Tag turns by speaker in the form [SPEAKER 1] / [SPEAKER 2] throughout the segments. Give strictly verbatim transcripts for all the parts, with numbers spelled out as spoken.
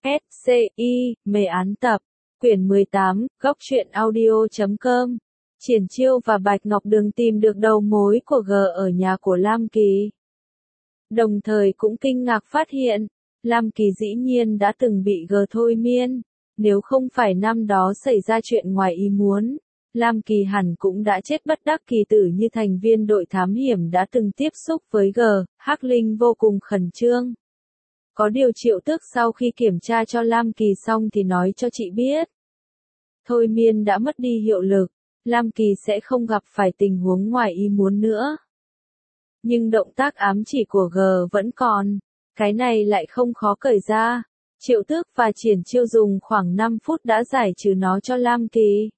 [SPEAKER 1] ét xê i, mê án tập, quyển mười tám, góc truyện audio chấm com. Triển Chiêu và Bạch Ngọc Đường tìm được đầu mối của G ở nhà của Lam Kỳ. Đồng thời cũng kinh ngạc phát hiện, Lam Kỳ dĩ nhiên đã từng bị G thôi miên. Nếu không phải năm đó xảy ra chuyện ngoài ý muốn, Lam Kỳ hẳn cũng đã chết bất đắc kỳ tử như thành viên đội thám hiểm đã từng tiếp xúc với G. Hắc Linh vô cùng khẩn trương. Có điều Triệu Tước sau khi kiểm tra cho Lam Kỳ xong thì nói cho chị biết. Thôi miên đã mất đi hiệu lực, Lam Kỳ sẽ không gặp phải tình huống ngoài ý muốn nữa. Nhưng động tác ám chỉ của G vẫn còn, cái này lại không khó cởi ra. Triệu Tước và Triển Chiêu dùng khoảng năm phút đã giải trừ nó cho Lam Kỳ.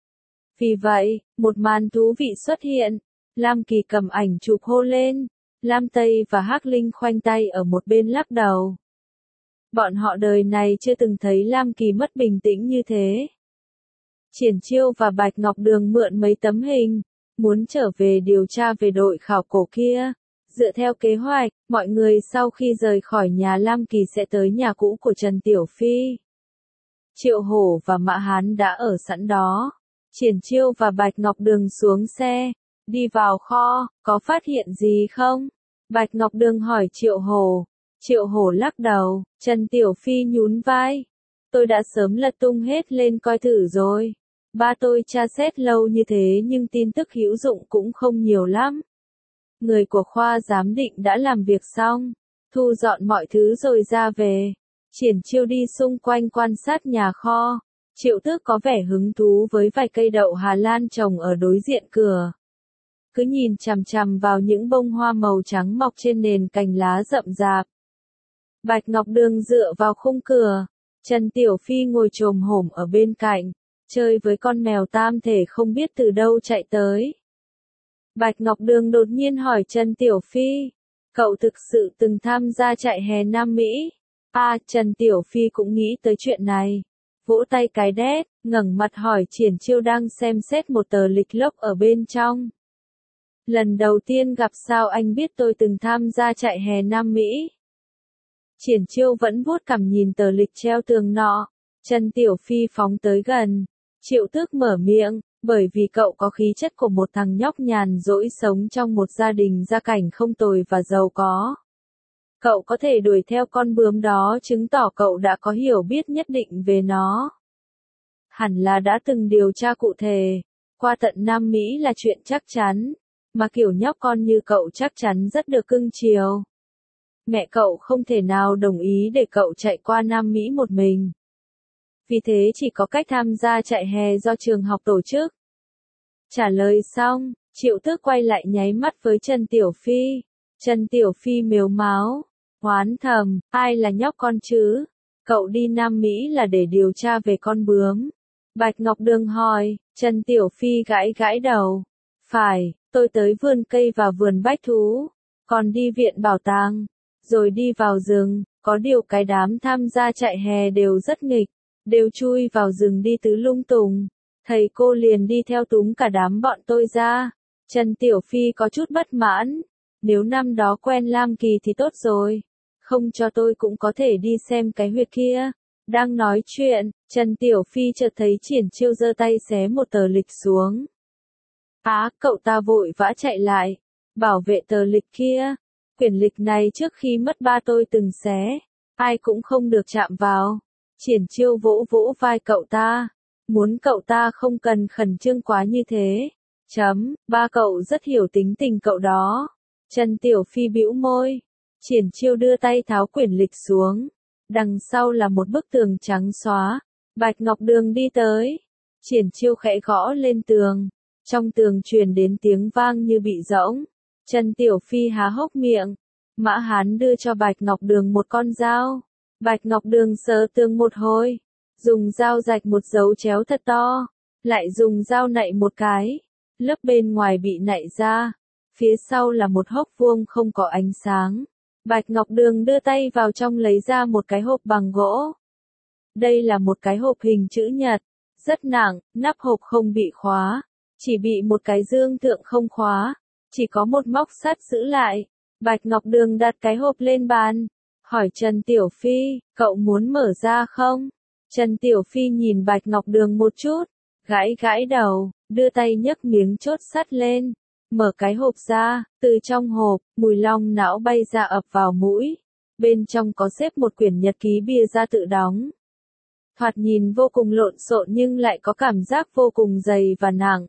[SPEAKER 1] Vì vậy, một màn thú vị xuất hiện, Lam Kỳ cầm ảnh chụp hô lên, Lam Tây và Hắc Linh khoanh tay ở một bên lắc đầu. Bọn họ đời này chưa từng thấy Lam Kỳ mất bình tĩnh như thế. Triển Chiêu và Bạch Ngọc Đường mượn mấy tấm hình, muốn trở về điều tra về đội khảo cổ kia. Dựa theo kế hoạch, mọi người sau khi rời khỏi nhà Lam Kỳ sẽ tới nhà cũ của Trần Tiểu Phi. Triệu Hổ và Mã Hán đã ở sẵn đó. Triển Chiêu và Bạch Ngọc Đường xuống xe, đi vào kho, có phát hiện gì không? Bạch Ngọc Đường hỏi Triệu Hổ. Triệu Hổ lắc đầu, Trần Tiểu Phi nhún vai. Tôi đã sớm lật tung hết lên coi thử rồi. Ba tôi tra xét lâu như thế nhưng tin tức hữu dụng cũng không nhiều lắm. Người của khoa giám định đã làm việc xong, thu dọn mọi thứ rồi ra về. Triển Chiêu đi xung quanh quan sát nhà kho. Triệu Tước có vẻ hứng thú với vài cây đậu Hà Lan trồng ở đối diện cửa. Cứ nhìn chằm chằm vào những bông hoa màu trắng mọc trên nền cành lá rậm rạp. Bạch Ngọc Đường dựa vào khung cửa. Trần Tiểu Phi ngồi chồm hổm ở bên cạnh, chơi với con mèo tam thể không biết từ đâu chạy tới. Bạch Ngọc Đường đột nhiên hỏi Trần Tiểu Phi, cậu thực sự từng tham gia trại hè Nam Mỹ? À, Trần Tiểu Phi cũng nghĩ tới chuyện này. Vỗ tay cái đét, ngẩng mặt hỏi Triển Chiêu đang xem xét một tờ lịch lốc ở bên trong. Lần đầu tiên gặp sao anh biết tôi từng tham gia trại hè Nam Mỹ? Triển Chiêu vẫn vuốt cằm nhìn tờ lịch treo tường nọ. Trần Tiểu Phi phóng tới gần. Triệu Tước mở miệng, bởi vì cậu có khí chất của một thằng nhóc nhàn rỗi sống trong một gia đình gia cảnh không tồi và giàu có. Cậu có thể đuổi theo con bướm đó chứng tỏ cậu đã có hiểu biết nhất định về nó. Hẳn là đã từng điều tra cụ thể. Qua tận Nam Mỹ là chuyện chắc chắn. Mà kiểu nhóc con như cậu chắc chắn rất được cưng chiều. Mẹ cậu không thể nào đồng ý để cậu chạy qua Nam Mỹ một mình. Vì thế chỉ có cách tham gia trại hè do trường học tổ chức. Trả lời xong, Triệu Tước quay lại nháy mắt với Trần Tiểu Phi. Trần Tiểu Phi mếu máo, oán thầm, ai là nhóc con chứ? Cậu đi Nam Mỹ là để điều tra về con bướm. Bạch Ngọc Đường hỏi, Trần Tiểu Phi gãi gãi đầu. Phải, tôi tới vườn cây và vườn bách thú, còn đi viện bảo tàng, rồi đi vào rừng. Có điều cái đám tham gia trại hè đều rất nghịch, đều chui vào rừng đi tứ lung tung. Thầy cô liền đi theo túm cả đám bọn tôi ra. Trần Tiểu Phi có chút bất mãn. Nếu năm đó quen Lam Kỳ thì tốt rồi. Không cho tôi cũng có thể đi xem cái huyệt kia. Đang nói chuyện, Trần Tiểu Phi chợt thấy Triển Chiêu giơ tay xé một tờ lịch xuống. Á, cậu ta vội vã chạy lại, bảo vệ tờ lịch kia. Quyển lịch này trước khi mất ba tôi từng xé, ai cũng không được chạm vào. Triển Chiêu vỗ vỗ vai cậu ta, muốn cậu ta không cần khẩn trương quá như thế. Chấm, ba cậu rất hiểu tính tình cậu đó. Trần Tiểu Phi bĩu môi. Triển Chiêu đưa tay tháo quyển lịch xuống. Đằng sau là một bức tường trắng xóa. Bạch Ngọc Đường đi tới. Triển Chiêu khẽ gõ lên tường. Trong tường truyền đến tiếng vang như bị rỗng. Trần Tiểu Phi há hốc miệng. Mã Hán đưa cho Bạch Ngọc Đường một con dao. Bạch Ngọc Đường sờ tường một hồi. Dùng dao rạch một dấu chéo thật to. Lại dùng dao nạy một cái. Lớp bên ngoài bị nạy ra. Phía sau là một hốc vuông không có ánh sáng. Bạch Ngọc Đường đưa tay vào trong lấy ra một cái hộp bằng gỗ. Đây là một cái hộp hình chữ nhật. Rất nặng, nắp hộp không bị khóa. Chỉ bị một cái dương thượng không khóa. Chỉ có một móc sắt giữ lại. Bạch Ngọc Đường đặt cái hộp lên bàn. hỏi Trần Tiểu Phi, cậu muốn mở ra không? Trần Tiểu Phi nhìn Bạch Ngọc Đường một chút, gãi gãi đầu, đưa tay nhấc miếng chốt sắt lên, mở cái hộp ra, từ trong hộp, mùi long não bay ra ập vào mũi. Bên trong có xếp một quyển nhật ký bìa da tự đóng. Thoạt nhìn vô cùng lộn xộn nhưng lại có cảm giác vô cùng dày và nặng.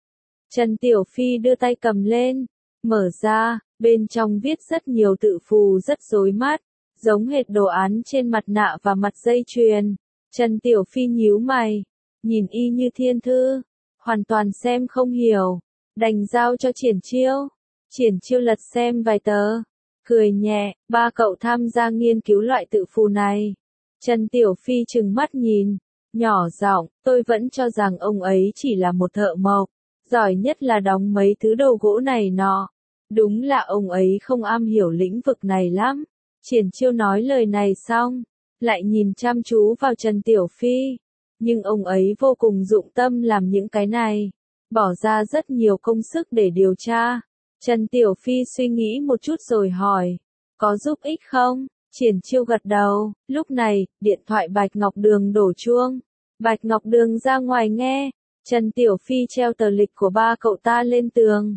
[SPEAKER 1] Trần Tiểu Phi đưa tay cầm lên, mở ra, bên trong viết rất nhiều tự phù rất rối mắt, giống hệt đồ án trên mặt nạ và mặt dây chuyền. Trần Tiểu Phi nhíu mày, nhìn y như thiên thư, hoàn toàn xem không hiểu, đành giao cho Triển Chiêu. Triển Chiêu lật xem vài tờ, cười nhẹ, ba cậu tham gia nghiên cứu loại tự phù này. Trần Tiểu Phi trừng mắt nhìn, nhỏ giọng, tôi vẫn cho rằng ông ấy chỉ là một thợ mộc, giỏi nhất là đóng mấy thứ đồ gỗ này nọ. Đúng là ông ấy không am hiểu lĩnh vực này lắm. Triển Chiêu nói lời này xong, lại nhìn chăm chú vào Trần Tiểu Phi. Nhưng ông ấy vô cùng dụng tâm làm những cái này, bỏ ra rất nhiều công sức để điều tra. Trần Tiểu Phi suy nghĩ một chút rồi hỏi, có giúp ích không? Triển Chiêu gật đầu, lúc này, điện thoại Bạch Ngọc Đường đổ chuông. Bạch Ngọc Đường ra ngoài nghe, Trần Tiểu Phi treo tờ lịch của ba cậu ta lên tường.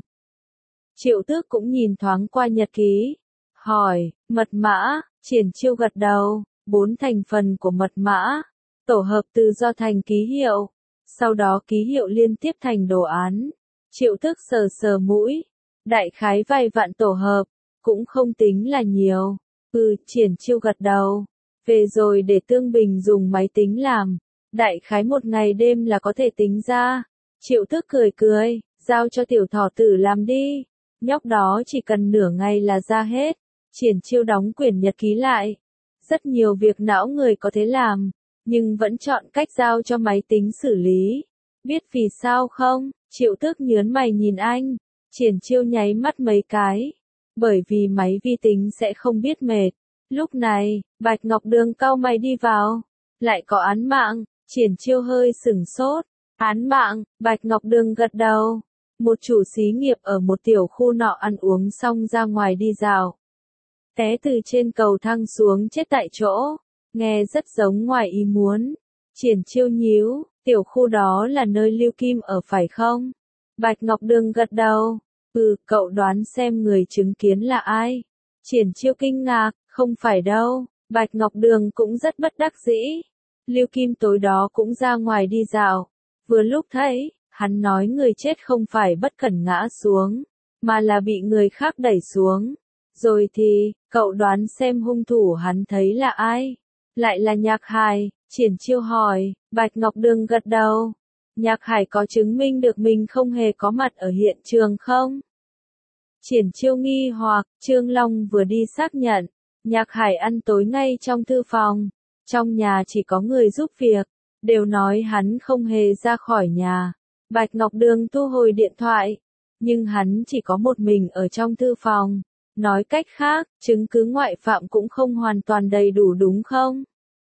[SPEAKER 1] Triệu Tước cũng nhìn thoáng qua nhật ký, hỏi, mật mã, Triển Chiêu gật đầu, bốn thành phần của mật mã, tổ hợp từ do thành ký hiệu, sau đó ký hiệu liên tiếp thành đồ án. Triệu Tước sờ sờ mũi, đại khái vài vạn tổ hợp, cũng không tính là nhiều. Ừ, Triển Chiêu gật đầu, về rồi để Tương Bình dùng máy tính làm, đại khái một ngày đêm là có thể tính ra. Triệu Tước cười cười, giao cho tiểu thỏ tử làm đi, nhóc đó chỉ cần nửa ngày là ra hết. Triển Chiêu đóng quyển nhật ký lại, rất nhiều việc não người có thể làm, nhưng vẫn chọn cách giao cho máy tính xử lý. Biết vì sao không? Triệu Tước nhớn mày nhìn anh, Triển Chiêu nháy mắt mấy cái. Bởi vì máy vi tính sẽ không biết mệt. Lúc này, Bạch Ngọc Đường cau mày đi vào. Lại có án mạng, Triển Chiêu hơi sửng sốt. Án mạng, Bạch Ngọc Đường gật đầu. Một chủ xí nghiệp ở một tiểu khu nọ ăn uống xong ra ngoài đi dạo. Té từ trên cầu thang xuống chết tại chỗ. Nghe rất giống ngoài ý muốn. Triển Chiêu nhíu, tiểu khu đó là nơi Lưu Kim ở phải không? Bạch Ngọc Đường gật đầu. Ừ, cậu đoán xem người chứng kiến là ai? Triển Chiêu kinh ngạc, không phải đâu. Bạch Ngọc Đường cũng rất bất đắc dĩ. Lưu Kim tối đó cũng ra ngoài đi dạo. Vừa lúc thấy, hắn nói người chết không phải bất cẩn ngã xuống, mà là bị người khác đẩy xuống. Rồi thì, cậu đoán xem hung thủ hắn thấy là ai? Lại là Nhạc Hải. Triển Chiêu hỏi. Bạch Ngọc Đường gật đầu. Nhạc Hải có chứng minh được mình không hề có mặt ở hiện trường không? Triển Chiêu nghi hoặc, Trương Long vừa đi xác nhận, Nhạc Hải ăn tối ngay trong thư phòng, trong nhà chỉ có người giúp việc, đều nói hắn không hề ra khỏi nhà. Bạch Ngọc Đường thu hồi điện thoại, nhưng hắn chỉ có một mình ở trong thư phòng. Nói cách khác, chứng cứ ngoại phạm cũng không hoàn toàn đầy đủ đúng không?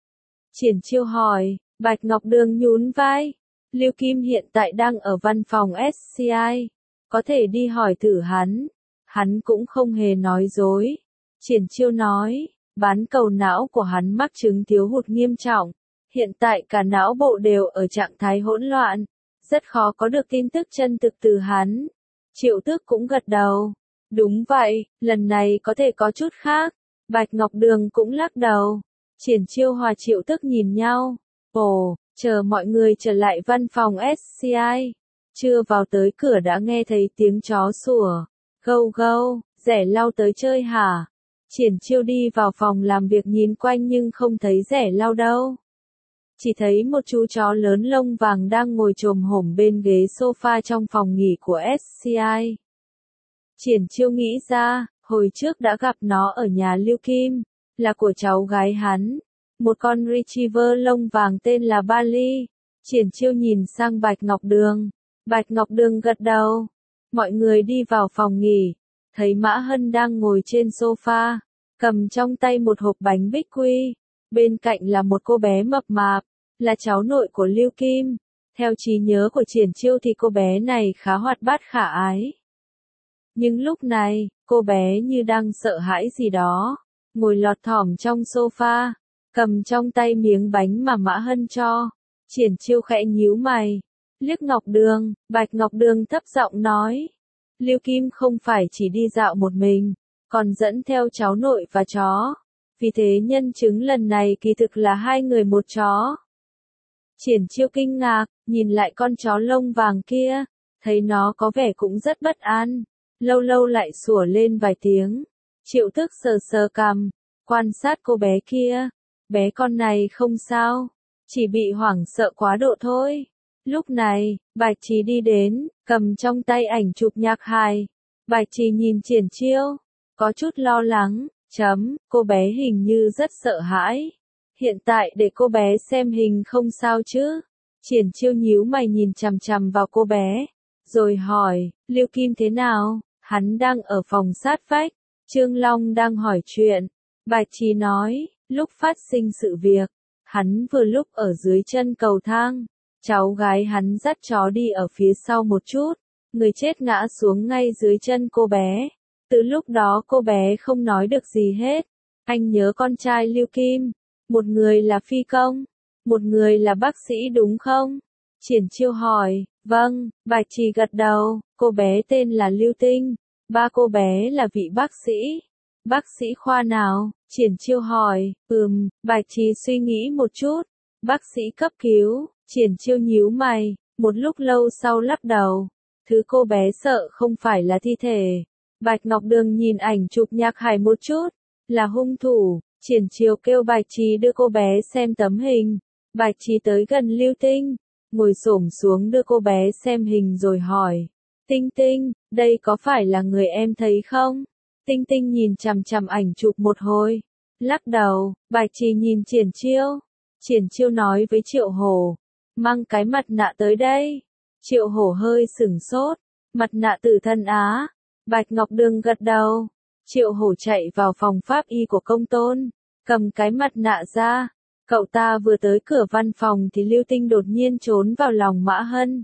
[SPEAKER 1] Triển Chiêu hỏi, Bạch Ngọc Đường nhún vai. Lưu Kim hiện tại đang ở văn phòng ét xê i, có thể đi hỏi thử hắn. Hắn cũng không hề nói dối. Triển Chiêu nói, bán cầu não của hắn mắc chứng thiếu hụt nghiêm trọng. Hiện tại cả não bộ đều ở trạng thái hỗn loạn. Rất khó có được tin tức chân thực từ hắn. Triệu Tước cũng gật đầu. Đúng vậy, lần này có thể có chút khác. Bạch Ngọc Đường cũng lắc đầu. Triển Chiêu hòa Triệu Tước nhìn nhau. Ồ, chờ mọi người trở lại văn phòng ét xê i. Chưa vào tới cửa đã nghe thấy tiếng chó sủa. Gâu gâu, Rẻ Lau tới chơi hả? Triển Chiêu đi vào phòng làm việc nhìn quanh nhưng không thấy Rẻ Lau đâu. Chỉ thấy một chú chó lớn lông vàng đang ngồi chồm hổm bên ghế sofa trong phòng nghỉ của ét xê i. Triển Chiêu nghĩ ra, hồi trước đã gặp nó ở nhà Lưu Kim, là của cháu gái hắn. Một con retriever lông vàng tên là Bali. Triển Chiêu nhìn sang Bạch Ngọc Đường. Bạch Ngọc Đường gật đầu. Mọi người đi vào phòng nghỉ. Thấy Mã Hân đang ngồi trên sofa, cầm trong tay một hộp bánh bích quy. Bên cạnh là một cô bé mập mạp, là cháu nội của Lưu Kim. Theo trí nhớ của Triển Chiêu thì cô bé này khá hoạt bát khả ái. Nhưng lúc này, cô bé như đang sợ hãi gì đó. ngồi lọt thỏm trong sofa, cầm trong tay miếng bánh mà Mã Hân cho. Triển Chiêu khẽ nhíu mày, liếc Ngọc Đường, Bạch Ngọc Đường thấp giọng nói. Lưu Kim không phải chỉ đi dạo một mình, còn dẫn theo cháu nội và chó. Vì thế nhân chứng lần này kỳ thực là hai người một chó. Triển Chiêu kinh ngạc, nhìn lại con chó lông vàng kia, thấy nó có vẻ cũng rất bất an, lâu lâu lại sủa lên vài tiếng. Triệu Tước sờ sờ cằm, quan sát cô bé kia, bé con này không sao, chỉ bị hoảng sợ quá độ thôi. Lúc này, Bạch Trì đi đến, cầm trong tay ảnh chụp nhạc hài. Bạch Trì nhìn Triển Chiêu, có chút lo lắng, chấm, cô bé hình như rất sợ hãi. Hiện tại để cô bé xem hình không sao chứ. Triển Chiêu nhíu mày nhìn chằm chằm vào cô bé, rồi hỏi, Lưu Kim thế nào? Hắn đang ở phòng sát vách, Trương Long đang hỏi chuyện. Bạch Trì nói, lúc phát sinh sự việc, hắn vừa lúc ở dưới chân cầu thang. Cháu gái hắn dắt chó đi ở phía sau một chút, người chết ngã xuống ngay dưới chân cô bé. Từ lúc đó cô bé không nói được gì hết. Anh nhớ con trai Lưu Kim, một người là phi công, một người là bác sĩ đúng không? Triển Chiêu hỏi, vâng, Bạch Trì gật đầu, cô bé tên là Lưu Tinh, ba cô bé là vị bác sĩ. Bác sĩ khoa nào? Triển Chiêu hỏi, ừm, Bạch Trì suy nghĩ một chút, bác sĩ cấp cứu. Triển Chiêu nhíu mày, một lúc lâu sau lắc đầu. Thứ cô bé sợ không phải là thi thể. Bạch Ngọc Đường nhìn ảnh chụp nhạc hài một chút, là hung thủ. Triển Chiêu kêu Bạch Trì đưa cô bé xem tấm hình. Bạch Trì tới gần Lưu Tinh, ngồi xổm xuống đưa cô bé xem hình rồi hỏi. Tinh Tinh, đây có phải là người em thấy không? Tinh Tinh nhìn chằm chằm ảnh chụp một hồi, lắc đầu. Bạch Trì nhìn Triển Chiêu. Triển Chiêu nói với Triệu Hổ, mang cái mặt nạ tới đây. Triệu Hổ hơi sửng sốt, mặt nạ tử thân á. Bạch Ngọc Đường gật đầu. Triệu Hổ chạy vào phòng pháp y của Công Tôn, cầm cái mặt nạ ra. Cậu ta vừa tới cửa văn phòng thì Lưu Tinh đột nhiên trốn vào lòng Mã Hân.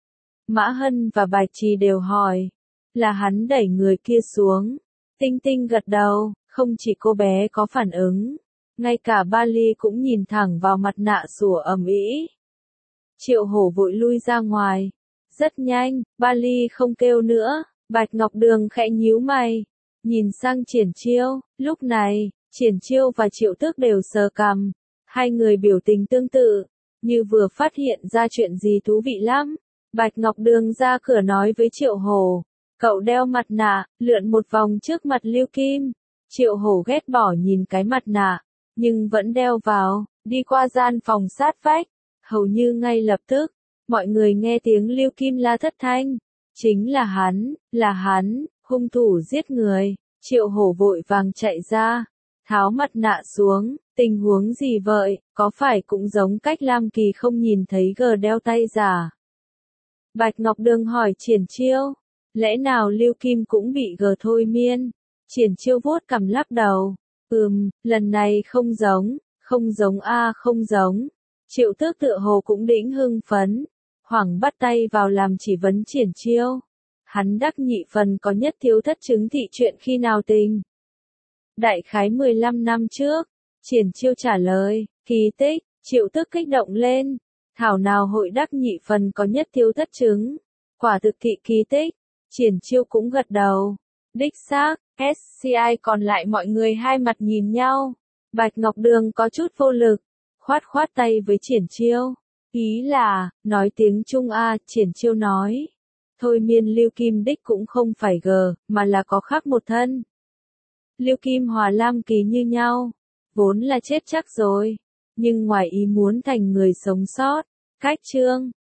[SPEAKER 1] Mã Hân và Bạch Trì đều hỏi, là hắn đẩy người kia xuống. Tinh Tinh gật đầu, không chỉ cô bé có phản ứng, ngay cả Ba Ly cũng nhìn thẳng vào mặt nạ sủa ầm ĩ. Triệu Hổ vội lui ra ngoài. Rất nhanh, Ba Ly không kêu nữa. Bạch Ngọc Đường khẽ nhíu mày, nhìn sang Triển Chiêu. Lúc này, Triển Chiêu và Triệu Tước đều sờ cằm. Hai người biểu tình tương tự, như vừa phát hiện ra chuyện gì thú vị lắm. Bạch Ngọc Đường ra cửa nói với Triệu Hổ, cậu đeo mặt nạ, lượn một vòng trước mặt Lưu Kim. Triệu Hổ ghét bỏ nhìn cái mặt nạ, nhưng vẫn đeo vào, đi qua gian phòng sát vách. Hầu như ngay lập tức, mọi người nghe tiếng Lưu Kim la thất thanh. Chính là hắn, là hắn, hung thủ giết người. Triệu Hổ vội vàng chạy ra, tháo mặt nạ xuống. Tình huống gì vậy, có phải cũng giống cách Lam Kỳ không nhìn thấy gờ đeo tay giả? Bạch Ngọc Đường hỏi Triển Chiêu, lẽ nào Lưu Kim cũng bị gờ thôi miên? Triển Chiêu vuốt cằm lắc đầu, ừm, lần này không giống, không giống a không giống. Triệu Tước tựa hồ cũng đĩnh hưng phấn, hoảng bắt tay vào làm chỉ vấn Triển Chiêu. Hắn đắc nhị phần có nhất thiếu thất chứng thị chuyện khi nào tình? Đại khái mười lăm năm trước. Triển Chiêu trả lời, kỳ tích. Triệu Tước kích động lên, thảo nào hội đắc nhị phần có nhất thiếu thất chứng, quả thực thị kỳ tích. Triển Chiêu cũng gật đầu, đích xác. ét xê i còn lại mọi người hai mặt nhìn nhau. Bạch Ngọc Đường có chút vô lực, khoát khoát tay với Triển Chiêu, ý là, nói tiếng Trung a. Triển Chiêu nói, thôi miên Lưu Kim đích cũng không phải gờ, mà là có khác một thân. Lưu Kim hòa Lam Kỳ như nhau, vốn là chết chắc rồi, nhưng ngoài ý muốn thành người sống sót. Cách chương